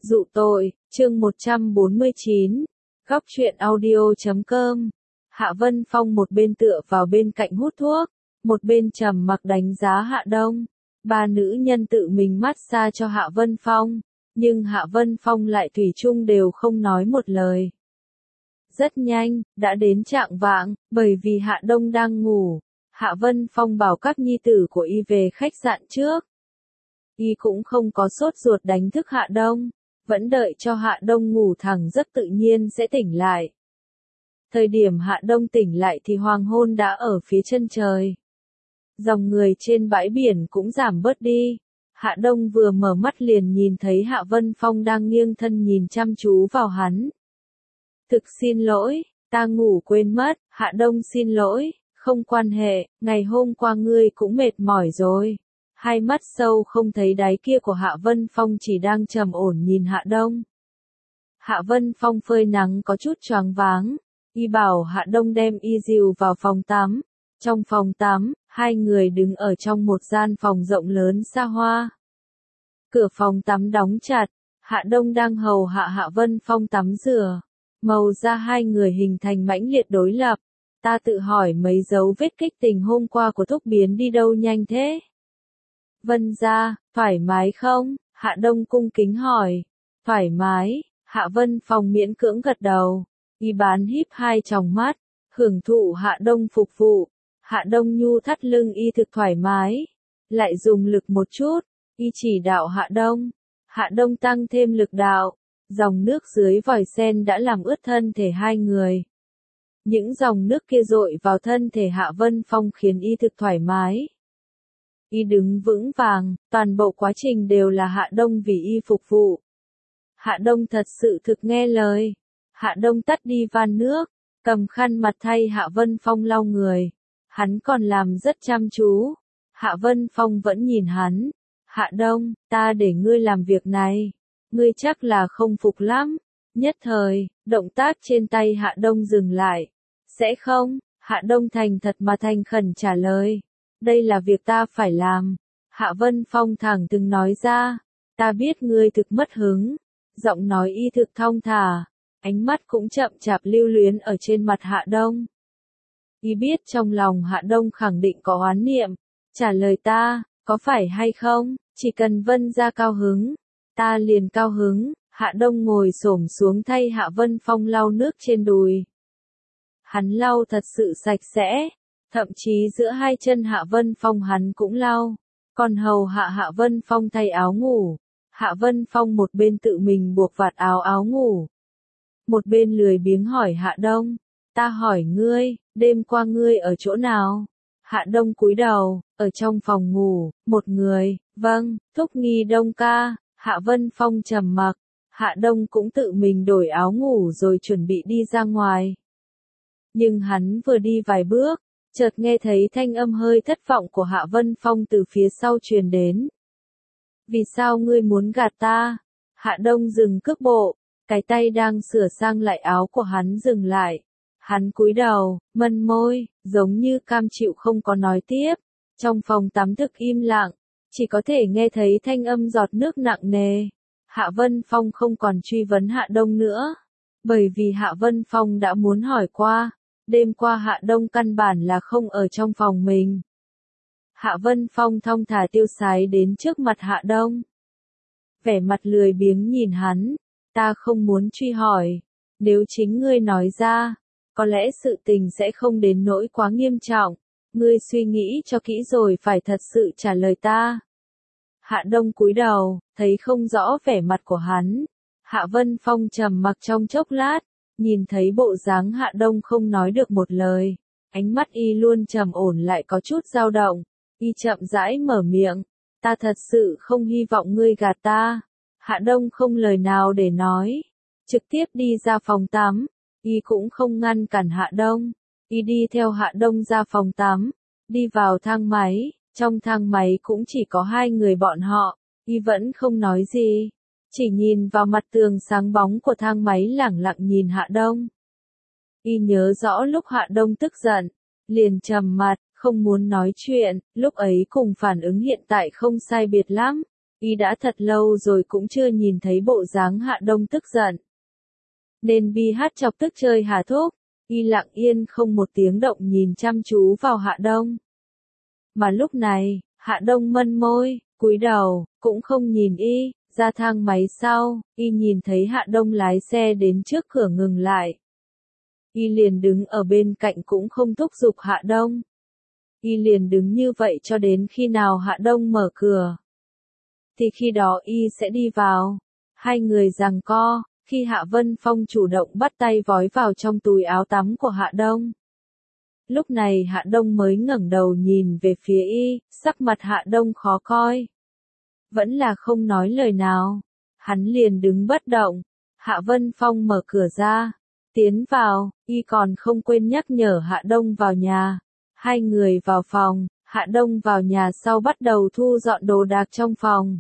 Dụ tội, chương 149, góc truyện audio.com. Hạ Vân Phong một bên tựa vào bên cạnh hút thuốc, một bên trầm mặc đánh giá Hạ Đông. Ba nữ nhân tự mình massage cho Hạ Vân Phong, nhưng Hạ Vân Phong lại thủy chung đều không nói một lời. Rất nhanh, đã đến chạng vạng, bởi vì Hạ Đông đang ngủ, Hạ Vân Phong bảo các nhi tử của y về khách sạn trước. Y cũng không có sốt ruột đánh thức Hạ Đông, vẫn đợi cho Hạ Đông ngủ thẳng giấc tự nhiên sẽ tỉnh lại. Thời điểm Hạ Đông tỉnh lại thì hoàng hôn đã ở phía chân trời. Dòng người trên bãi biển cũng giảm bớt đi. Hạ Đông vừa mở mắt liền nhìn thấy Hạ Vân Phong đang nghiêng thân nhìn chăm chú vào hắn. Thực xin lỗi, ta ngủ quên mất. Hạ Đông xin lỗi, không quan hệ, ngày hôm qua ngươi cũng mệt mỏi rồi. Hai mắt sâu không thấy đáy kia của Hạ Vân Phong chỉ đang trầm ổn nhìn Hạ Đông. Hạ Vân Phong phơi nắng có chút choáng váng, y bảo Hạ Đông đem y dìu vào phòng tắm. Trong phòng tắm, hai người đứng ở trong một gian phòng rộng lớn xa hoa. Cửa phòng tắm đóng chặt, Hạ Đông đang hầu hạ Hạ Vân Phong tắm rửa. Màu da hai người hình thành mãnh liệt đối lập. Ta tự hỏi mấy dấu vết kích tình hôm qua của Thúc biến đi đâu nhanh thế? Vân gia, thoải mái không? Hạ Đông cung kính hỏi. Thoải mái, Hạ Vân Phong miễn cưỡng gật đầu. Y bán híp hai tròng mắt, hưởng thụ Hạ Đông phục vụ. Hạ Đông nhu thắt lưng y thực thoải mái. Lại dùng lực một chút, y chỉ đạo Hạ Đông. Hạ Đông tăng thêm lực đạo. Dòng nước dưới vòi sen đã làm ướt thân thể hai người. Những dòng nước kia dội vào thân thể Hạ Vân Phong khiến y thực thoải mái. Y đứng vững vàng, toàn bộ quá trình đều là Hạ Đông vì y phục vụ. Hạ Đông thật sự thực nghe lời. Hạ Đông tắt đi van nước, cầm khăn mặt thay Hạ Vân Phong lau người. Hắn còn làm rất chăm chú. Hạ Vân Phong vẫn nhìn hắn. Hạ Đông, ta để ngươi làm việc này. Ngươi chắc là không phục lắm. Nhất thời, động tác trên tay Hạ Đông dừng lại. Sẽ không, Hạ Đông thành thật mà thành khẩn trả lời. Đây là việc ta phải làm. Hạ Vân Phong thẳng từng nói ra. Ta biết ngươi thực mất hứng. Giọng nói y thực thong thả. Ánh mắt cũng chậm chạp lưu luyến ở trên mặt Hạ Đông. Y biết trong lòng Hạ Đông khẳng định có oán niệm. Trả lời ta, có phải hay không? Chỉ cần Vân gia cao hứng, ta liền cao hứng. Hạ Đông ngồi xổm xuống thay Hạ Vân Phong lau nước trên đùi. Hắn lau thật sự sạch sẽ. Thậm chí giữa hai chân Hạ Vân Phong hắn cũng lau. Còn hầu hạ Hạ Vân Phong thay áo ngủ. Hạ Vân Phong một bên tự mình buộc vạt áo ngủ. Một bên lười biếng hỏi Hạ Đông. Ta hỏi ngươi, đêm qua ngươi ở chỗ nào? Hạ Đông cúi đầu, ở trong phòng ngủ, một người. Vâng, Thúc Nghi Đông ca. Hạ Vân Phong trầm mặc. Hạ Đông cũng tự mình đổi áo ngủ rồi chuẩn bị đi ra ngoài. Nhưng hắn vừa đi vài bước, chợt nghe thấy thanh âm hơi thất vọng của Hạ Vân Phong từ phía sau truyền đến. Vì sao ngươi muốn gạt ta? Hạ Đông dừng cước bộ, cái tay đang sửa sang lại áo của hắn dừng lại. Hắn cúi đầu, mân môi, giống như cam chịu không có nói tiếp. Trong phòng tắm thực im lặng, chỉ có thể nghe thấy thanh âm giọt nước nặng nề. Hạ Vân Phong không còn truy vấn Hạ Đông nữa, bởi vì Hạ Vân Phong đã muốn hỏi qua. Đêm qua Hạ Đông căn bản là không ở trong phòng mình. Hạ Vân Phong thong thả tiêu sái đến trước mặt Hạ Đông. Vẻ mặt lười biếng nhìn hắn. Ta không muốn truy hỏi. Nếu chính ngươi nói ra, có lẽ sự tình sẽ không đến nỗi quá nghiêm trọng. Ngươi suy nghĩ cho kỹ rồi phải thật sự trả lời ta. Hạ Đông cúi đầu, thấy không rõ vẻ mặt của hắn. Hạ Vân Phong trầm mặc trong chốc lát. Nhìn thấy bộ dáng Hạ Đông không nói được một lời, ánh mắt y luôn trầm ổn lại có chút dao động, y chậm rãi mở miệng, ta thật sự không hy vọng ngươi gạt ta. Hạ Đông không lời nào để nói, trực tiếp đi ra phòng tắm, y cũng không ngăn cản Hạ Đông, y đi theo Hạ Đông ra phòng tắm, đi vào thang máy, trong thang máy cũng chỉ có hai người bọn họ, y vẫn không nói gì. Chỉ nhìn vào mặt tường sáng bóng của thang máy lẳng lặng nhìn Hạ Đông. Y nhớ rõ lúc Hạ Đông tức giận, liền trầm mặt, không muốn nói chuyện, lúc ấy cùng phản ứng hiện tại không sai biệt lắm. Y đã thật lâu rồi cũng chưa nhìn thấy bộ dáng Hạ Đông tức giận. Nên bi hát chọc tức chơi Hà Thúc, Y lặng yên không một tiếng động nhìn chăm chú vào Hạ Đông. Mà lúc này, Hạ Đông mân môi, cúi đầu, cũng không nhìn Y, ra thang máy sau, Y nhìn thấy Hạ Đông lái xe đến trước cửa ngừng lại. Y liền đứng ở bên cạnh cũng không thúc giục Hạ Đông. Y liền đứng như vậy cho đến khi nào Hạ Đông mở cửa. Thì khi đó Y sẽ đi vào. Hai người giằng co, khi Hạ Vân Phong chủ động bắt tay vói vào trong túi áo tắm của Hạ Đông. Lúc này Hạ Đông mới ngẩng đầu nhìn về phía Y, sắc mặt Hạ Đông khó coi. Vẫn là không nói lời nào. Hắn liền đứng bất động. Hạ Vân Phong mở cửa ra. Tiến vào, Y còn không quên nhắc nhở Hạ Đông vào nhà. Hai người vào phòng, Hạ Đông vào nhà sau bắt đầu thu dọn đồ đạc trong phòng.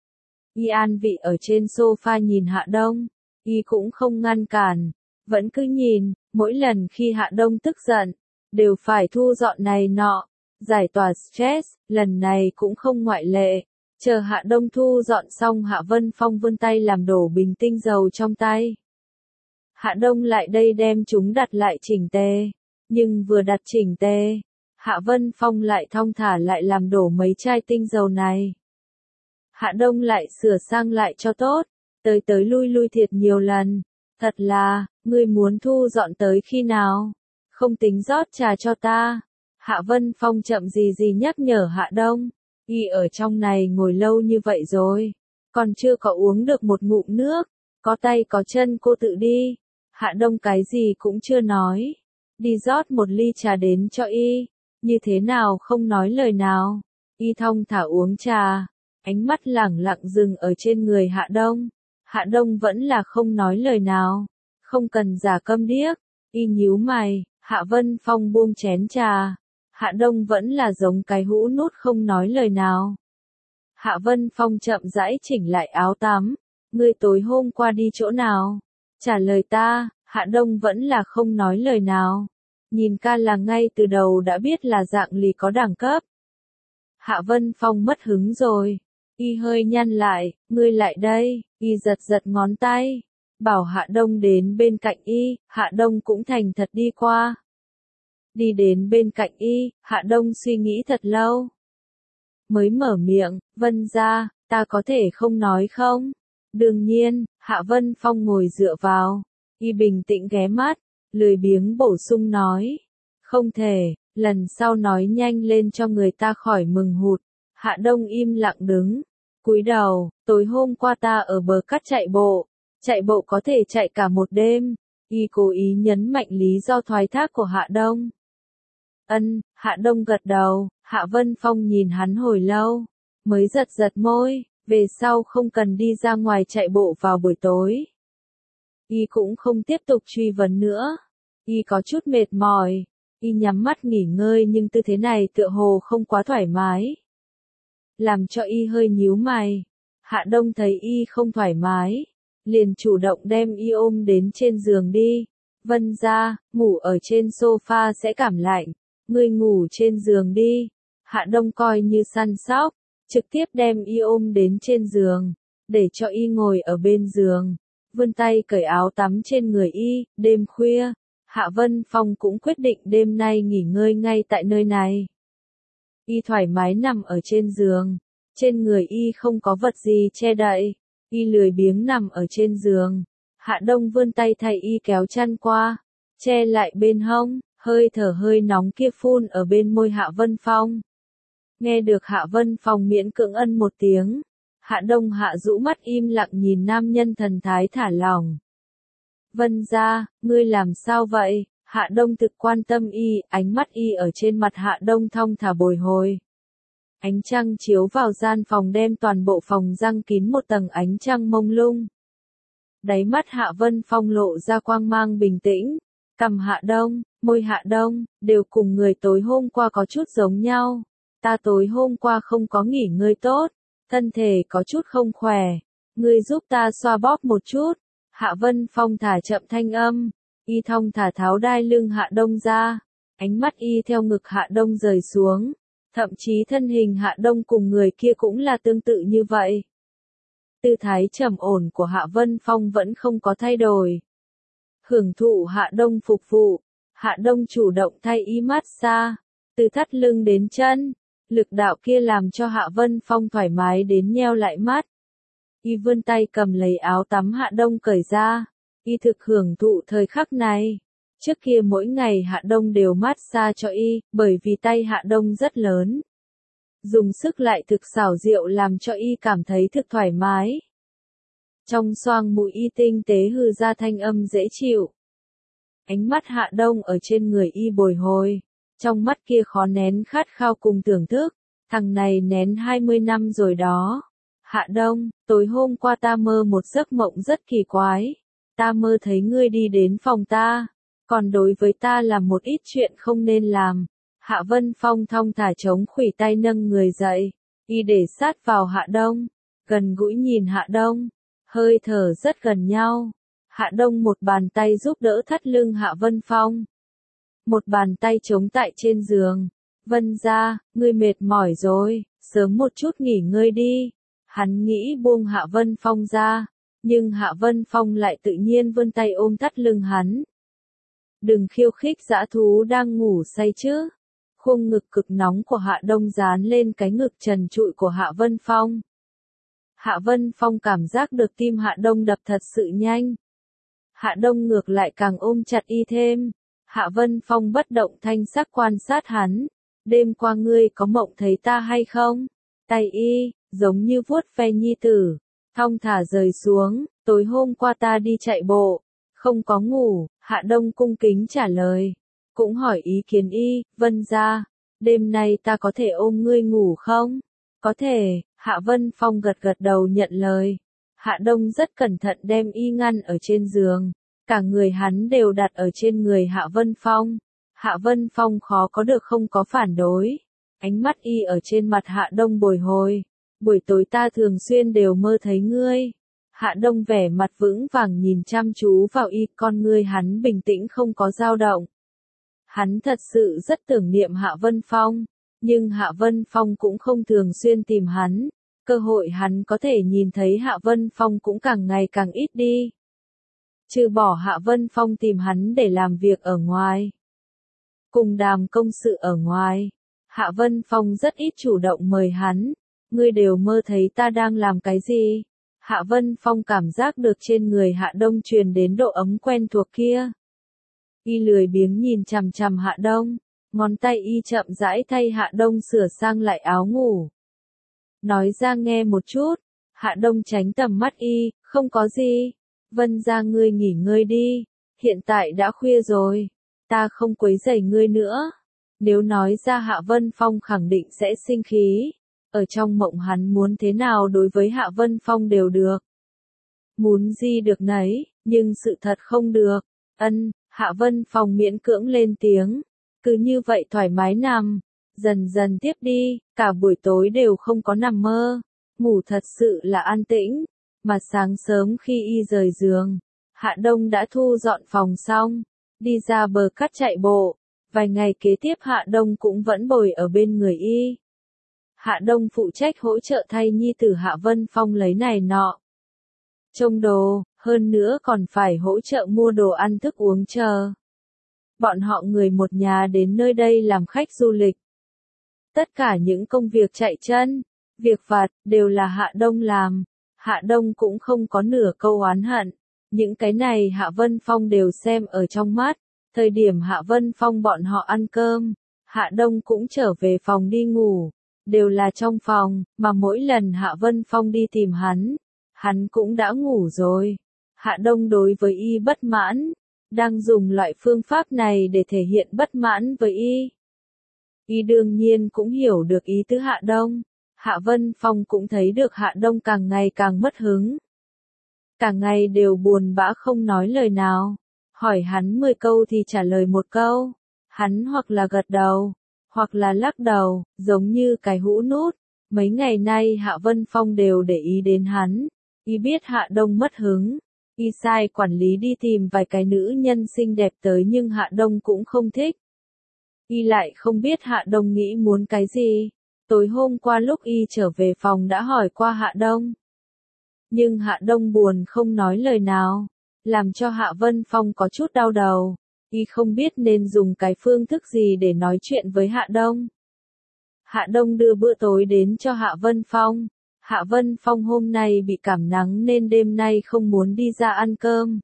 Y an vị ở trên sofa nhìn Hạ Đông. Y cũng không ngăn cản, vẫn cứ nhìn, mỗi lần khi Hạ Đông tức giận, đều phải thu dọn này nọ, giải tỏa stress, lần này cũng không ngoại lệ. Chờ Hạ Đông thu dọn xong Hạ Vân Phong vươn tay làm đổ bình tinh dầu trong tay. Hạ Đông lại đây đem chúng đặt lại chỉnh tề, nhưng vừa đặt chỉnh tề, Hạ Vân Phong lại thong thả lại làm đổ mấy chai tinh dầu này. Hạ Đông lại sửa sang lại cho tốt, tới tới lui lui thiệt nhiều lần, thật là, ngươi muốn thu dọn tới khi nào, không tính rót trà cho ta. Hạ Vân Phong chậm gì nhắc nhở Hạ Đông, Y ở trong này ngồi lâu như vậy rồi, còn chưa có uống được một ngụm nước, có tay có chân cô tự đi. Hạ Đông cái gì cũng chưa nói, đi rót một ly trà đến cho Y, như thế nào không nói lời nào. Y thong thả uống trà, ánh mắt lẳng lặng dừng ở trên người Hạ Đông. Hạ Đông vẫn là không nói lời nào, không cần giả câm điếc. Y nhíu mày, Hạ Vân Phong buông chén trà. Hạ Đông vẫn là giống cái hũ nút không nói lời nào. Hạ Vân Phong chậm rãi chỉnh lại áo tắm. Ngươi tối hôm qua đi chỗ nào? Trả lời ta. Hạ Đông vẫn là không nói lời nào. Nhìn ca là ngay từ đầu đã biết là dạng lì có đẳng cấp. Hạ Vân Phong mất hứng rồi. Y hơi nhăn lại, ngươi lại đây. Y giật ngón tay, bảo Hạ Đông đến bên cạnh Y. Hạ Đông cũng thành thật đi qua. Đi đến bên cạnh Y, Hạ Đông suy nghĩ thật lâu. Mới mở miệng, Vân gia, ta có thể không nói không? Đương nhiên, Hạ Vân Phong ngồi dựa vào. Y bình tĩnh ghé mắt, lười biếng bổ sung nói. Không thể, lần sau nói nhanh lên cho người ta khỏi mừng hụt. Hạ Đông im lặng đứng, cúi đầu, tối hôm qua ta ở bờ cát chạy bộ có thể chạy cả một đêm. Y cố ý nhấn mạnh lý do thoái thác của Hạ Đông. Hạ Đông gật đầu. Hạ Vân Phong nhìn hắn hồi lâu, mới giật môi, về sau không cần đi ra ngoài chạy bộ vào buổi tối. Y cũng không tiếp tục truy vấn nữa. Y có chút mệt mỏi. Y nhắm mắt nghỉ ngơi nhưng tư thế này tựa hồ không quá thoải mái. Làm cho Y hơi nhíu mày. Hạ Đông thấy Y không thoải mái, liền chủ động đem Y ôm đến trên giường đi. Vân gia, ngủ ở trên sofa sẽ cảm lạnh. Ngươi ngủ trên giường đi. Hạ Đông coi như săn sóc, trực tiếp đem Y ôm đến trên giường, để cho Y ngồi ở bên giường, vươn tay cởi áo tắm trên người Y. Đêm khuya, Hạ Vân Phong cũng quyết định đêm nay nghỉ ngơi ngay tại nơi này. Y thoải mái nằm ở trên giường, trên người Y không có vật gì che đậy, Y lười biếng nằm ở trên giường. Hạ Đông vươn tay thay Y kéo chăn qua, che lại bên hông, hơi thở hơi nóng kia phun ở bên môi Hạ Vân Phong. Nghe được Hạ Vân Phong miễn cưỡng ân một tiếng, Hạ Đông hạ rũ mắt im lặng nhìn nam nhân thần thái thả lỏng. Vân gia, ngươi làm sao vậy? Hạ Đông thực quan tâm Y, ánh mắt Y ở trên mặt Hạ Đông thong thả bồi hồi. Ánh trăng chiếu vào gian phòng đem toàn bộ phòng răng kín một tầng ánh trăng mông lung. Đáy mắt Hạ Vân Phong lộ ra quang mang bình tĩnh, cằm Hạ Đông, môi Hạ Đông, đều cùng người tối hôm qua có chút giống nhau. Ta tối hôm qua không có nghỉ ngơi tốt, thân thể có chút không khỏe, ngươi giúp ta xoa bóp một chút. Hạ Vân Phong thả chậm thanh âm, Y thong thả tháo đai lưng Hạ Đông ra, ánh mắt Y theo ngực Hạ Đông rời xuống, thậm chí thân hình Hạ Đông cùng người kia cũng là tương tự như vậy. Tư thái trầm ổn của Hạ Vân Phong vẫn không có thay đổi. Hưởng thụ Hạ Đông phục vụ, Hạ Đông chủ động thay y massage, từ thắt lưng đến chân, lực đạo kia làm cho Hạ Vân Phong thoải mái đến nheo lại mắt. Y vươn tay cầm lấy áo tắm Hạ Đông cởi ra, y thực hưởng thụ thời khắc này. Trước kia mỗi ngày Hạ Đông đều massage cho y, bởi vì tay Hạ Đông rất lớn. Dùng sức lại thực xảo diệu làm cho y cảm thấy thực thoải mái. Trong xoang mũi y tinh tế hừ ra thanh âm dễ chịu. Ánh mắt Hạ Đông ở trên người y bồi hồi, trong mắt kia khó nén khát khao cùng thưởng thức, thằng này nén 20 năm rồi đó. Hạ Đông, tối hôm qua ta mơ một giấc mộng rất kỳ quái, ta mơ thấy ngươi đi đến phòng ta, còn đối với ta làm một ít chuyện không nên làm. Hạ Vân Phong thong thả chống khuỷu tay nâng người dậy, y để sát vào Hạ Đông, gần gũi nhìn Hạ Đông, hơi thở rất gần nhau. Hạ Đông một bàn tay giúp đỡ thắt lưng Hạ Vân Phong, một bàn tay chống tại trên giường. Vân gia, ngươi mệt mỏi rồi, sớm một chút nghỉ ngơi đi. Hắn nghĩ buông Hạ Vân Phong ra, nhưng Hạ Vân Phong lại tự nhiên vươn tay ôm thắt lưng hắn. Đừng khiêu khích dã thú đang ngủ say chứ. Khuôn ngực cực nóng của Hạ Đông dán lên cái ngực trần trụi của Hạ Vân Phong. Hạ Vân Phong cảm giác được tim Hạ Đông đập thật sự nhanh. Hạ Đông ngược lại càng ôm chặt y thêm. Hạ Vân Phong bất động thanh sắc quan sát hắn. Đêm qua ngươi có mộng thấy ta hay không? Tay y, giống như vuốt ve nhi tử, thong thả rời xuống. Tối hôm qua ta đi chạy bộ, không có ngủ. Hạ Đông cung kính trả lời. Cũng hỏi ý kiến y, Vân gia, đêm nay ta có thể ôm ngươi ngủ không? Có thể, Hạ Vân Phong gật gật đầu nhận lời. Hạ Đông rất cẩn thận đem y ngăn ở trên giường, cả người hắn đều đặt ở trên người Hạ Vân Phong. Hạ Vân Phong khó có được không có phản đối. Ánh mắt y ở trên mặt Hạ Đông bồi hồi. Buổi tối ta thường xuyên đều mơ thấy ngươi. Hạ Đông vẻ mặt vững vàng nhìn chăm chú vào y, con ngươi hắn bình tĩnh không có dao động. Hắn thật sự rất tưởng niệm Hạ Vân Phong, nhưng Hạ Vân Phong cũng không thường xuyên tìm hắn, cơ hội hắn có thể nhìn thấy Hạ Vân Phong cũng càng ngày càng ít đi. Trừ bỏ Hạ Vân Phong tìm hắn để làm việc ở ngoài, cùng đàm công sự ở ngoài, Hạ Vân Phong rất ít chủ động mời hắn. Ngươi đều mơ thấy ta đang làm cái gì? Hạ Vân Phong cảm giác được trên người Hạ Đông truyền đến độ ấm quen thuộc kia. Y lười biếng nhìn chằm chằm Hạ Đông, ngón tay y chậm rãi thay Hạ Đông sửa sang lại áo ngủ. Nói ra nghe một chút. Hạ Đông tránh tầm mắt y, không có gì. Vân gia ngươi nghỉ ngơi đi, hiện tại đã khuya rồi, ta không quấy rầy ngươi nữa. Nếu nói ra Hạ Vân Phong khẳng định sẽ sinh khí. Ở trong mộng hắn muốn thế nào đối với Hạ Vân Phong đều được. Muốn gì được nấy, nhưng sự thật không được. Hạ Vân Phong miễn cưỡng lên tiếng. Cứ như vậy thoải mái nằm. Dần dần tiếp đi, cả buổi tối đều không có nằm mơ. Ngủ thật sự là an tĩnh. Mà sáng sớm khi y rời giường, Hạ Đông đã thu dọn phòng xong. Đi ra bờ cát chạy bộ. Vài ngày kế tiếp Hạ Đông cũng vẫn bồi ở bên người y. Hạ Đông phụ trách hỗ trợ thay nhi tử Hạ Vân Phong lấy này nọ. Trông đồ, hơn nữa còn phải hỗ trợ mua đồ ăn thức uống chờ. Bọn họ người một nhà đến nơi đây làm khách du lịch. Tất cả những công việc chạy chân, việc vặt, đều là Hạ Đông làm. Hạ Đông cũng không có nửa câu oán hận. Những cái này Hạ Vân Phong đều xem ở trong mắt. Thời điểm Hạ Vân Phong bọn họ ăn cơm, Hạ Đông cũng trở về phòng đi ngủ. Đều là trong phòng, mà mỗi lần Hạ Vân Phong đi tìm hắn cũng đã ngủ rồi. Hạ Đông đối với y bất mãn, đang dùng loại phương pháp này để thể hiện bất mãn với y. Y đương nhiên cũng hiểu được ý tứ Hạ Đông. Hạ Vân Phong cũng thấy được Hạ Đông càng ngày càng mất hứng. Cả ngày đều buồn bã không nói lời nào. Hỏi hắn 10 câu thì trả lời một câu. Hắn hoặc là gật đầu, hoặc là lắc đầu, giống như cái hũ nút. Mấy ngày nay Hạ Vân Phong đều để ý đến hắn. Y biết Hạ Đông mất hứng. Y sai quản lý đi tìm vài cái nữ nhân xinh đẹp tới nhưng Hạ Đông cũng không thích. Y lại không biết Hạ Đông nghĩ muốn cái gì. Tối hôm qua lúc y trở về phòng đã hỏi qua Hạ Đông. Nhưng Hạ Đông buồn không nói lời nào, làm cho Hạ Vân Phong có chút đau đầu. Y không biết nên dùng cái phương thức gì để nói chuyện với Hạ Đông. Hạ Đông đưa bữa tối đến cho Hạ Vân Phong. Hạ Vân Phong hôm nay bị cảm nắng nên đêm nay không muốn đi ra ăn cơm.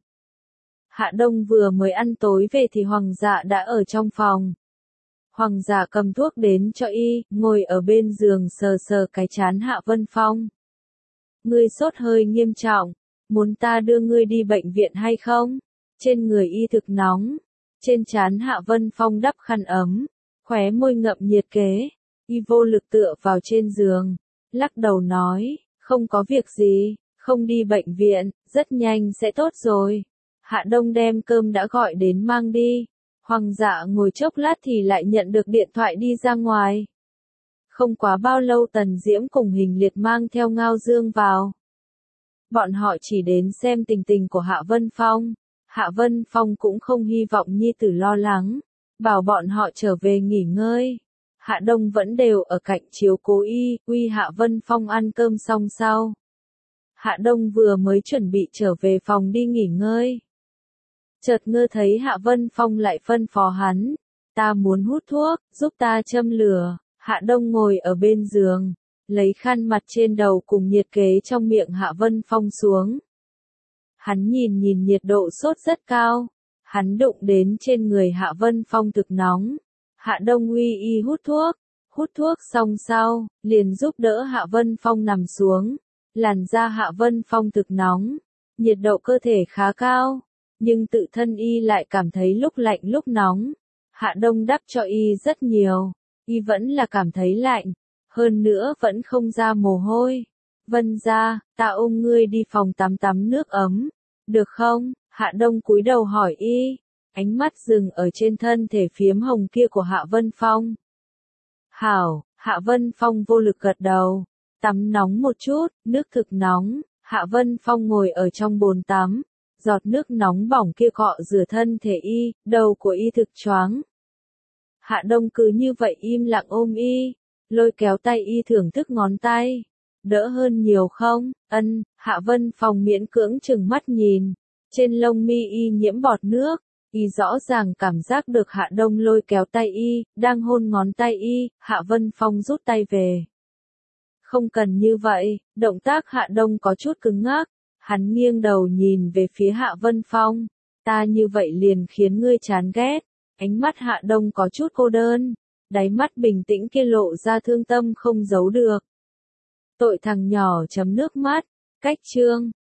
Hạ Đông vừa mới ăn tối về thì Hoàng Dạ đã ở trong phòng. Hoàng Dạ cầm thuốc đến cho y, ngồi ở bên giường sờ sờ cái trán Hạ Vân Phong. Ngươi sốt hơi nghiêm trọng, muốn ta đưa ngươi đi bệnh viện hay không? Trên người y thực nóng, trên trán Hạ Vân Phong đắp khăn ấm, khóe môi ngậm nhiệt kế, y vô lực tựa vào trên giường, lắc đầu nói, không có việc gì, không đi bệnh viện, rất nhanh sẽ tốt rồi. Hạ Đông đem cơm đã gọi đến mang đi. Hoàng Dạ ngồi chốc lát thì lại nhận được điện thoại đi ra ngoài. Không quá bao lâu Tần Diễm cùng Hình Liệt mang theo Ngao Dương vào. Bọn họ chỉ đến xem tình tình của Hạ Vân Phong. Hạ Vân Phong cũng không hy vọng nhi tử lo lắng, bảo bọn họ trở về nghỉ ngơi. Hạ Đông vẫn đều ở cạnh chiếu cố y, uy Hạ Vân Phong ăn cơm xong sau. Hạ Đông vừa mới chuẩn bị trở về phòng đi nghỉ ngơi. Chợt ngơ thấy Hạ Vân Phong lại phân phó hắn, ta muốn hút thuốc, giúp ta châm lửa. Hạ Đông ngồi ở bên giường, lấy khăn mặt trên đầu cùng nhiệt kế trong miệng Hạ Vân Phong xuống. Hắn nhìn nhiệt độ sốt rất cao, hắn đụng đến trên người Hạ Vân Phong thực nóng. Hạ Đông uy y hút thuốc xong sau, liền giúp đỡ Hạ Vân Phong nằm xuống. Làn da Hạ Vân Phong thực nóng, nhiệt độ cơ thể khá cao, nhưng tự thân y lại cảm thấy lúc lạnh lúc nóng. Hạ Đông đắp cho y rất nhiều, y vẫn là cảm thấy lạnh, hơn nữa vẫn không ra mồ hôi. Vân gia, ta ôm ngươi đi phòng tắm nước ấm, được không? Hạ Đông cúi đầu hỏi y, ánh mắt dừng ở trên thân thể phiếm hồng kia của Hạ Vân Phong. Hảo, Hạ Vân Phong vô lực gật đầu. Tắm nóng một chút, nước thực nóng. Hạ Vân Phong ngồi ở trong bồn tắm, giọt nước nóng bỏng kia cọ rửa thân thể y, đầu của y thực choáng. Hạ Đông cứ như vậy im lặng ôm y, lôi kéo tay y thưởng thức ngón tay. Đỡ hơn nhiều không? Ân. Hạ Vân Phong miễn cưỡng chừng mắt nhìn, trên lông mi y nhiễm bọt nước. Y rõ ràng cảm giác được Hạ Đông lôi kéo tay y, đang hôn ngón tay y. Hạ Vân Phong rút tay về. Không cần như vậy. Động tác Hạ Đông có chút cứng ngắc. Hắn nghiêng đầu nhìn về phía Hạ Vân Phong. Ta như vậy liền khiến ngươi chán ghét. Ánh mắt Hạ Đông có chút cô đơn. Đáy mắt bình tĩnh kia lộ ra thương tâm không giấu được. Tội thằng nhỏ chấm nước mắt. Cách chương